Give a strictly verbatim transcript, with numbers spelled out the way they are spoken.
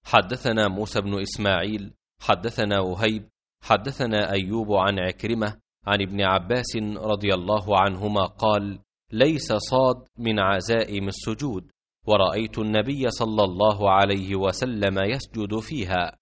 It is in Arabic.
حدثنا موسى بن إسماعيل حدثنا وهيب حدثنا أيوب عن عكرمة عن ابن عباس رضي الله عنهما قال: ليس صاد من عزائم السجود، ورأيت النبي صلى الله عليه وسلم يسجد فيها.